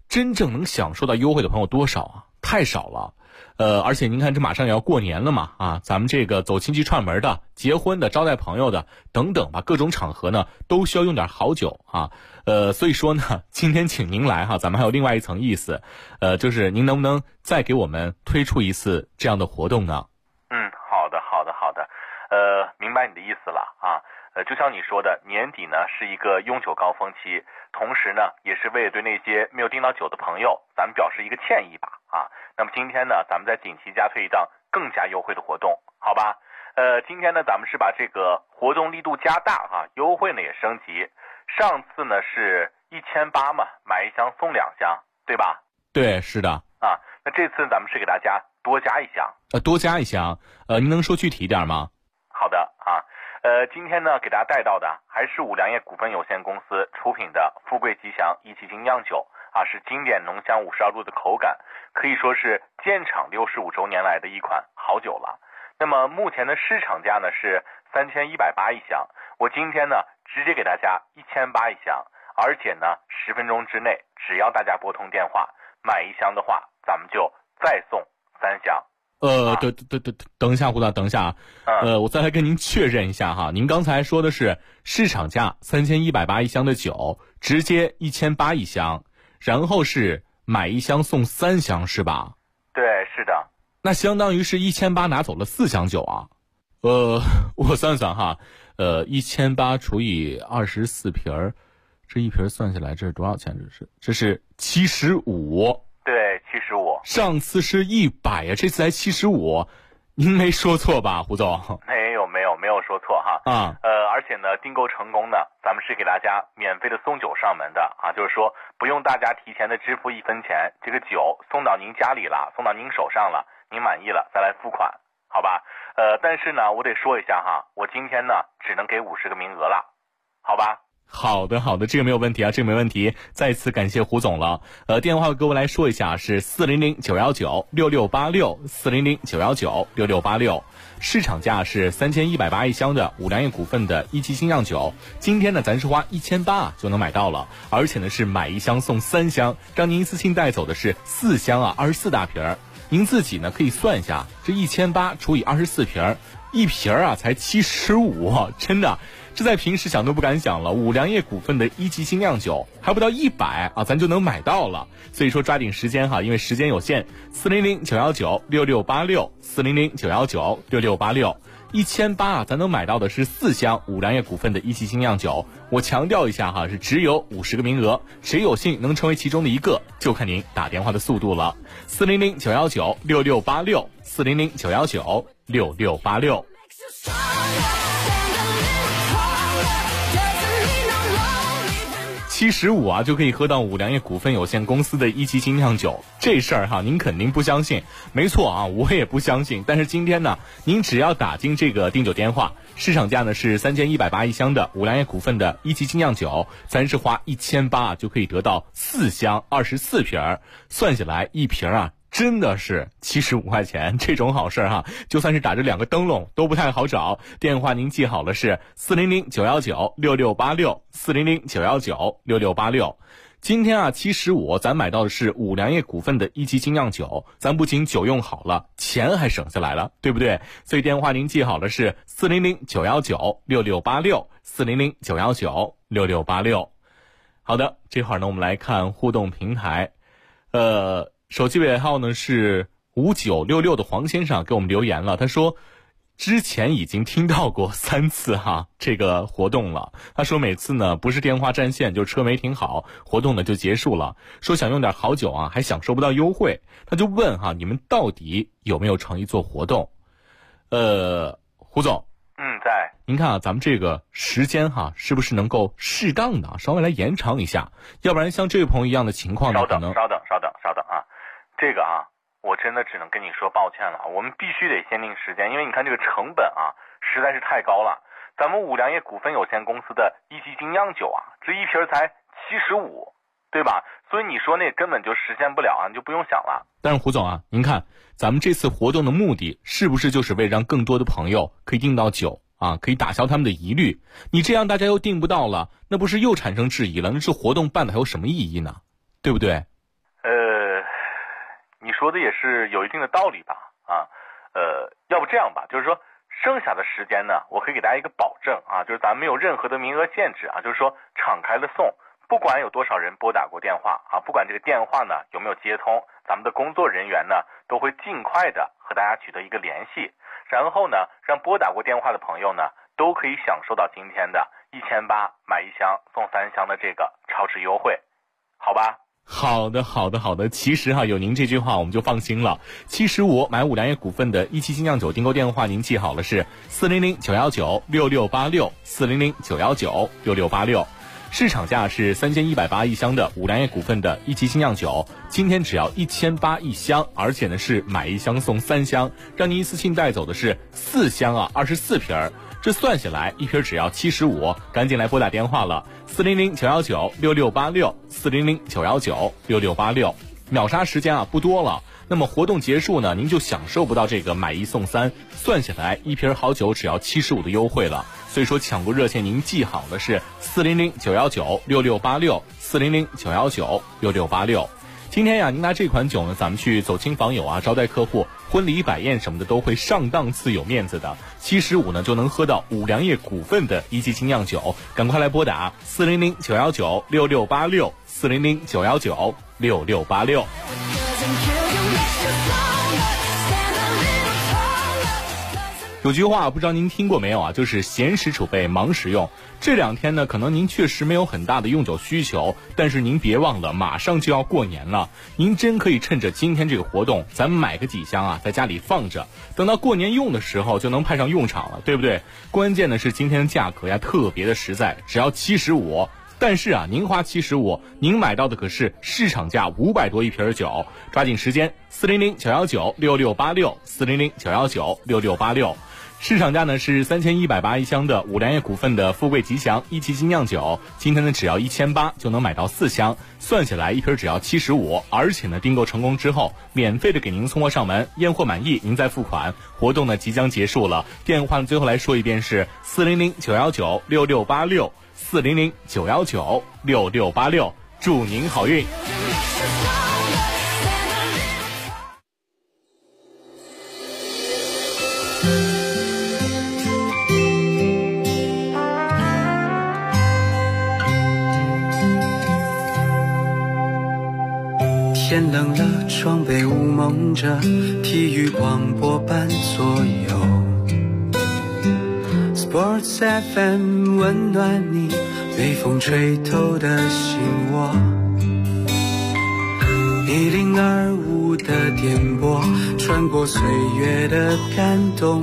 真正能享受到优惠的朋友多少啊？太少了。而且您看，这马上也要过年了嘛，啊，咱们这个走亲戚串门的、结婚的、招待朋友的等等吧，各种场合呢都需要用点好酒啊。所以说呢，今天请您来哈，咱们还有另外一层意思，就是您能不能再给我们推出一次这样的活动呢？ 好的，明白你的意思了啊。就像你说的，年底呢是一个用酒高峰期，同时呢也是为了对那些没有订到酒的朋友，咱们表示一个歉意吧啊。那么今天呢，咱们在锦旗加推一档更加优惠的活动，好吧？今天呢，咱们是把这个活动力度加大哈，优惠呢也升级。上次呢是1800嘛，买1箱送2箱，对吧？ 对，是的。 啊，那这次咱们是给大家多加1箱。 多加1箱，您能说具体一点吗？ 好的啊。今天呢，给大家带到的还是五粮液股份有限公司出品的富贵吉祥一汽精酿酒啊，是经典浓香52度的口感，可以说是建厂65周年来的一款好酒了。那么目前的市场价呢是3180一箱，我今天呢直接给大家1800一箱，而且呢10分钟之内，只要大家拨通电话买1箱的话，咱们就再送3箱。 等一下，胡导，等一下啊，我再来跟您确认一下哈，您刚才说的是市场价3180一箱的酒，直接1800一箱，然后是买1箱送3箱是吧？ 对，是的。 那相当于是1800拿走了4箱酒啊。我算算哈，1800除以24瓶，这一瓶算下来这是多少钱？这是75。 对，75。 上次是100呀，这次才75，您没说错吧，胡总？ 没有说错哈。而且呢，订购成功呢，咱们是给大家免费的送酒上门的啊，就是说不用大家提前的支付1分钱，这个酒送到您家里了，送到您手上了，您满意了再来付款，好吧？但是呢，我得说一下哈，我今天呢只能给50个名额了，好吧？ 好的，这个没有问题啊，这个没问题。再次感谢胡总了。电话给我来说一下是400-919-6686，400-919-6686。市场价是3180一箱的五粮液股份的一汽精酿酒。今天呢，咱是花1800就能买到了，而且呢是买1箱送3箱，让您一次性带走的是4箱啊，24大瓶。您自己呢可以算一下，这1800除以24瓶，一瓶啊才75，真的。这在平时想都不敢想了，五粮液股份的一汽精酿酒还不到100啊，咱就能买到了。所以说抓紧时间哈，因为时间有限。400-919-6686，400-919-6686，1800啊，咱能买到的是4箱五粮液股份的一汽精酿酒。我强调一下哈，是只有50个名额，谁有幸能成为其中的一个，就看您打电话的速度了。400-919-6686，400-919-6686。75啊，就可以喝到五粮液股份有限公司的一汽精酿酒，这事儿哈，您肯定不相信。没错啊，我也不相信。但是今天呢，您只要打进这个订酒电话，市场价呢是3180一箱的五粮液股份的一汽精酿酒，咱是花1800就可以得到4箱24瓶，算下来一瓶啊，真的是75块钱，这种好事哈，就算是打着2个灯笼都不太好找。电话您记好了是400-919-6686，400-919-6686。今天啊75，咱买到的是五粮液股份的一汽精酿酒，咱不仅酒用好了，钱还省下来了，对不对？所以电话您记好了是400-919-6686，400-919-6686。好的，这会儿呢我们来看互动平台，手机尾号呢是5966的黄先生给我们留言了，他说之前已经听到过3次哈这个活动了，他说每次呢不是电话占线就车没停好，活动呢就结束了，说想用点好酒啊还享受不到优惠，他就问哈你们到底有没有诚意做活动？胡总， 在。 您看啊，咱们这个时间哈，是不是能够适当的稍微来延长一下？要不然像这位朋友一样的情况呢， 稍等啊，这个啊，我真的只能跟你说抱歉了，我们必须得限定时间，因为你看这个成本啊，实在是太高了。咱们五粮液股份有限公司的一汽精酿酒啊，这一瓶才75，对吧？所以你说那根本就实现不了啊，你就不用想了。 但是胡总啊，您看咱们这次活动的目的是不是就是为让更多的朋友可以订到酒啊，可以打消他们的疑虑？你这样大家又订不到了，那不是又产生质疑了？那这活动办的还有什么意义呢？对不对？ 你说的也是有一定的道理吧？要不这样吧，就是说剩下的时间呢，我可以给大家一个保证啊，就是咱没有任何的名额限制啊，就是说敞开了送，不管有多少人拨打过电话啊，不管这个电话呢有没有接通，咱们的工作人员呢都会尽快的和大家取得一个联系，然后呢，让拨打过电话的朋友呢都可以享受到今天的1800买1箱送3箱的这个超值优惠，好吧？ 好的。其实有您这句话我们就放心了。75买5粮液股份的17精酿酒订购电话您记好了，是400-919-6686 400-919-6686。市场价是3180一箱的5粮液股份的17精酿酒，今天只要1800一箱，而且呢是买1箱送3箱，让您一次性带走的是4箱24瓶儿。这算下来一瓶只要75，赶紧来拨打电话了，400-919-6686 400-919-6686。秒杀时间不多了，那么活动结束呢，您就享受不到这个买1送3，算下来一瓶好酒只要75的优惠了。所以说抢购热线您记好的是400-919-6686 400-919-6686。今天您拿这款酒呢，咱们去走亲访友招待客户、婚礼摆宴什么的都会上档次有面子的。75呢就能喝到5粮液股份的17精酿酒，赶快来拨打400-919-6686 400-919-6686。有句话不知道您听过没有就是闲时储备忙时用。这2天呢可能您确实没有很大的用酒需求，但是您别忘了马上就要过年了，您真可以趁着今天这个活动咱们买个几箱在家里放着，等到过年用的时候就能派上用场了，对不对？关键的是今天的价格特别的实在，只要75，但是您花75，您买到的可是市场价500多一瓶酒，抓紧时间400-919-6686 400-919-6686。市场价呢是3180一箱的5粮液股份的富贵吉祥17精酿酒，今天呢只要1800就能买到4箱，算下来一瓶只要75，而且呢订购成功之后免费的给您送货上门，验货满意您再付款。活动呢即将结束了，电话最后来说一遍是400-919-6686 400-919-6686，祝您好运。 天冷了，窗被雾蒙着，体育广播伴左右。Sports FM 温暖你，被风吹透的心窝。1025的电波，穿过岁月的感动，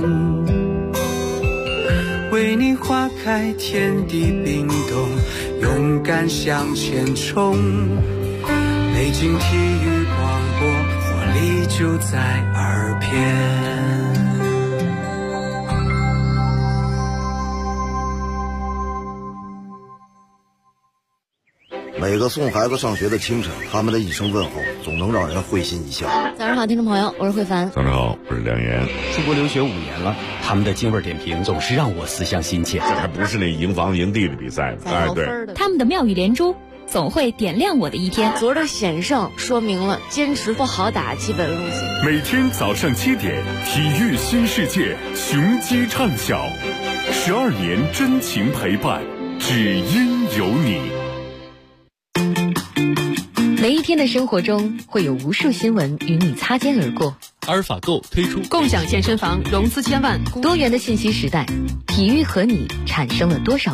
为你划开天地冰冻，勇敢向前冲。北京体育广播，活力就在耳边。 每个送孩子上学的清晨，他们的一声问候总能让人会心一笑。 早上好，听众朋友，我是慧凡。 早上好，我是梁岩。 出国留学5年了，他们的京味点评总是让我思乡心切。 这还不是那营房营地的比赛呢，对， 他们的妙语连珠总会点亮我的一天。 昨儿的险胜说明了坚持不好打基本路线。 每天早上7点，体育新世界，雄鸡唱晓，12年真情陪伴，只因有你。 每一天的生活中会有无数新闻与你擦肩而过。 阿尔法购推出共享健身房，融资1000万， 多元的信息时代，体育和你产生了多少